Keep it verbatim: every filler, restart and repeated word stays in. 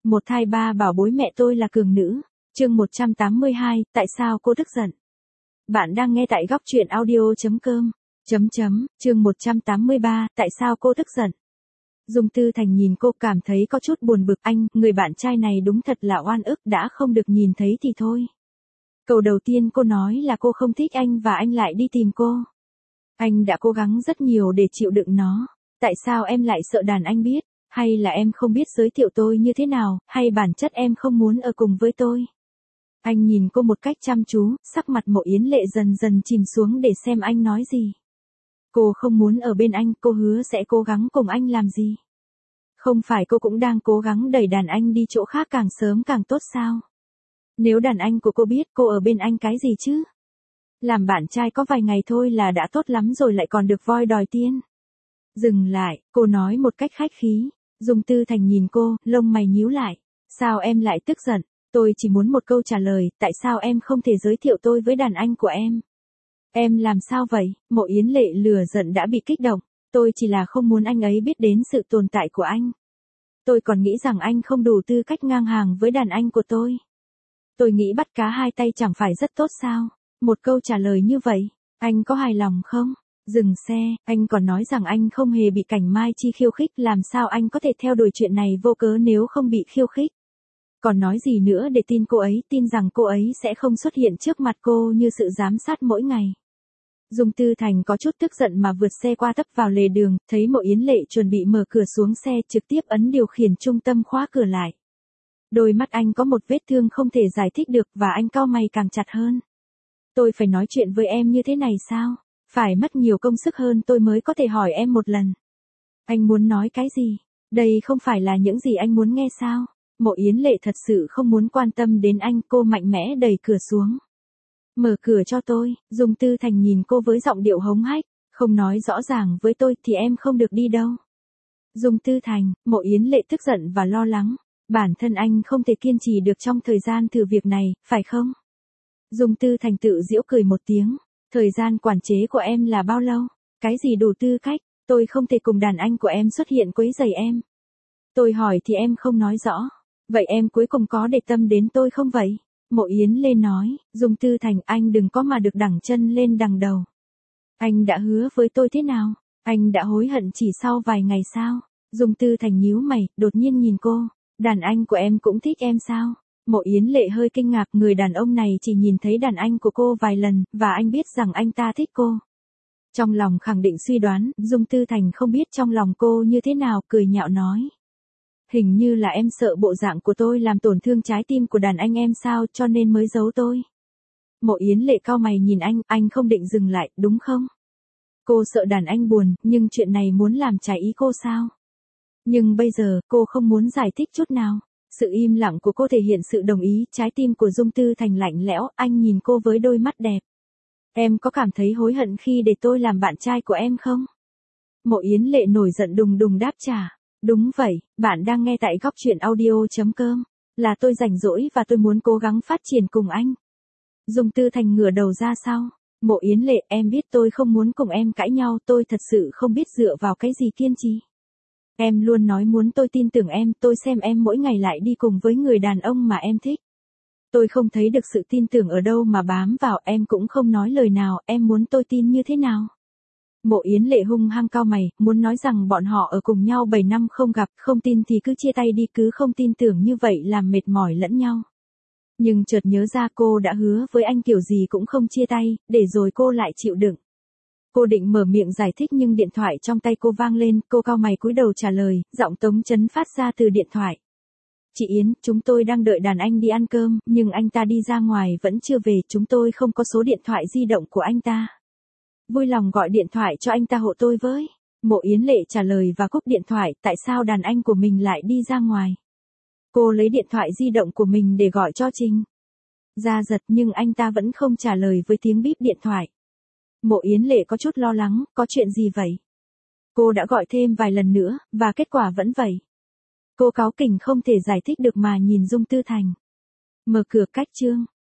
Một thai ba bảo bối mẹ tôi là cường nữ. Chương một trăm tám mươi hai, tại sao cô tức giận? Bạn đang nghe tại góc truyện audio chấm com. Chấm chấm, chương một trăm tám mươi ba, tại sao cô tức giận? Dung Tư Thành nhìn cô cảm thấy có chút buồn bực. Anh, người bạn trai này đúng thật là oan ức, đã không được nhìn thấy thì thôi. Câu đầu tiên cô nói là cô không thích anh và anh lại đi tìm cô. Anh đã cố gắng rất nhiều để chịu đựng nó. Tại sao em lại sợ đàn anh biết? Hay là em không biết giới thiệu tôi như thế nào, hay bản chất em không muốn ở cùng với tôi? Anh nhìn cô một cách chăm chú, sắc mặt Mộ Yến Lệ dần dần chìm xuống để xem anh nói gì. Cô không muốn ở bên anh, cô hứa sẽ cố gắng cùng anh làm gì? Không phải cô cũng đang cố gắng đẩy đàn anh đi chỗ khác càng sớm càng tốt sao? Nếu đàn anh của cô biết cô ở bên anh cái gì chứ? Làm bạn trai có vài ngày thôi là đã tốt lắm rồi lại còn được voi đòi tiên. Dừng lại, cô nói một cách khách khí. Dung Tư Thành nhìn cô, lông mày nhíu lại. Sao em lại tức giận? Tôi chỉ muốn một câu trả lời, tại sao em không thể giới thiệu tôi với đàn anh của em? Em làm sao vậy? Mộ Yến Lệ lừa giận đã bị kích động. Tôi chỉ là không muốn anh ấy biết đến sự tồn tại của anh. Tôi còn nghĩ rằng anh không đủ tư cách ngang hàng với đàn anh của tôi. Tôi nghĩ bắt cá hai tay chẳng phải rất tốt sao? Một câu trả lời như vậy, anh có hài lòng không? Dừng xe, anh còn nói rằng anh không hề bị Cảnh Mai Chi khiêu khích, làm sao anh có thể theo đuổi chuyện này vô cớ nếu không bị khiêu khích? Còn nói gì nữa để tin cô ấy, tin rằng cô ấy sẽ không xuất hiện trước mặt cô như sự giám sát mỗi ngày. Dung Tư Thành có chút tức giận mà vượt xe qua tấp vào lề đường, thấy Mộ Yến Lệ chuẩn bị mở cửa xuống xe, trực tiếp ấn điều khiển trung tâm khóa cửa lại. Đôi mắt anh có một vết thương không thể giải thích được và anh cau mày càng chặt hơn. Tôi phải nói chuyện với em như thế này sao? Phải mất nhiều công sức hơn tôi mới có thể hỏi em một lần. Anh muốn nói cái gì? Đây không phải là những gì anh muốn nghe sao? Mộ Yến Lệ thật sự không muốn quan tâm đến anh, cô mạnh mẽ đẩy cửa xuống. Mở cửa cho tôi. Dung Tư Thành nhìn cô với giọng điệu hống hách. Không nói rõ ràng với tôi thì em không được đi đâu. Dung Tư Thành, Mộ Yến Lệ tức giận và lo lắng. Bản thân anh không thể kiên trì được trong thời gian thử việc này, phải không? Dung Tư Thành tự giễu cười một tiếng. Thời gian quản chế của em là bao lâu? Cái gì đủ tư cách? Tôi không thể cùng đàn anh của em xuất hiện quấy rầy em. Tôi hỏi thì em không nói rõ. Vậy em cuối cùng có để tâm đến tôi không vậy? Mộ Yến Lê nói. Dung Tư Thành, anh đừng có mà được đẳng chân lên đằng đầu. Anh đã hứa với tôi thế nào? Anh đã hối hận chỉ sau vài ngày sao? Dung Tư Thành nhíu mày, đột nhiên nhìn cô. Đàn anh của em cũng thích em sao? Mộ Yến Lệ hơi kinh ngạc, người đàn ông này chỉ nhìn thấy đàn anh của cô vài lần, và anh biết rằng anh ta thích cô. Trong lòng khẳng định suy đoán, Dung Tư Thành không biết trong lòng cô như thế nào, cười nhạo nói. Hình như là em sợ bộ dạng của tôi làm tổn thương trái tim của đàn anh em sao, cho nên mới giấu tôi. Mộ Yến Lệ cau mày nhìn anh, anh không định dừng lại, đúng không? Cô sợ đàn anh buồn, nhưng chuyện này muốn làm trái ý cô sao? Nhưng bây giờ, cô không muốn giải thích chút nào. Sự im lặng của cô thể hiện sự đồng ý, trái tim của Dung Tư Thành lạnh lẽo, anh nhìn cô với đôi mắt đẹp. Em có cảm thấy hối hận khi để tôi làm bạn trai của em không? Mộ Yến Lệ nổi giận đùng đùng đáp trả. Đúng vậy, bạn đang nghe tại góc truyện audio chấm com. Là tôi rảnh rỗi và tôi muốn cố gắng phát triển cùng anh. Dung Tư Thành ngửa đầu ra sau. Mộ Yến Lệ, em biết tôi không muốn cùng em cãi nhau, tôi thật sự không biết dựa vào cái gì kiên trì. Em luôn nói muốn tôi tin tưởng em, tôi xem em mỗi ngày lại đi cùng với người đàn ông mà em thích. Tôi không thấy được sự tin tưởng ở đâu mà bám vào, em cũng không nói lời nào, em muốn tôi tin như thế nào? Mộ Yến Lệ hung hăng cau mày, muốn nói rằng bọn họ ở cùng nhau bảy năm không gặp, không tin thì cứ chia tay đi, cứ không tin tưởng như vậy làm mệt mỏi lẫn nhau. Nhưng chợt nhớ ra cô đã hứa với anh kiểu gì cũng không chia tay, để rồi cô lại chịu đựng. Cô định mở miệng giải thích nhưng điện thoại trong tay cô vang lên, cô cau mày cúi đầu trả lời, giọng Tống Chấn phát ra từ điện thoại. Chị Yến, chúng tôi đang đợi đàn anh đi ăn cơm, nhưng anh ta đi ra ngoài vẫn chưa về, chúng tôi không có số điện thoại di động của anh ta. Vui lòng gọi điện thoại cho anh ta hộ tôi với. Mộ Yến Lệ trả lời và cúp điện thoại, tại sao đàn anh của mình lại đi ra ngoài? Cô lấy điện thoại di động của mình để gọi cho Trình Gia Giật nhưng anh ta vẫn không trả lời với tiếng bíp điện thoại. Mộ Yến Lệ có chút lo lắng, có chuyện gì vậy? Cô đã gọi thêm vài lần nữa, và kết quả vẫn vậy. Cô cáu kỉnh không thể giải thích được mà nhìn Dung Tư Thành. Mở cửa cách chương.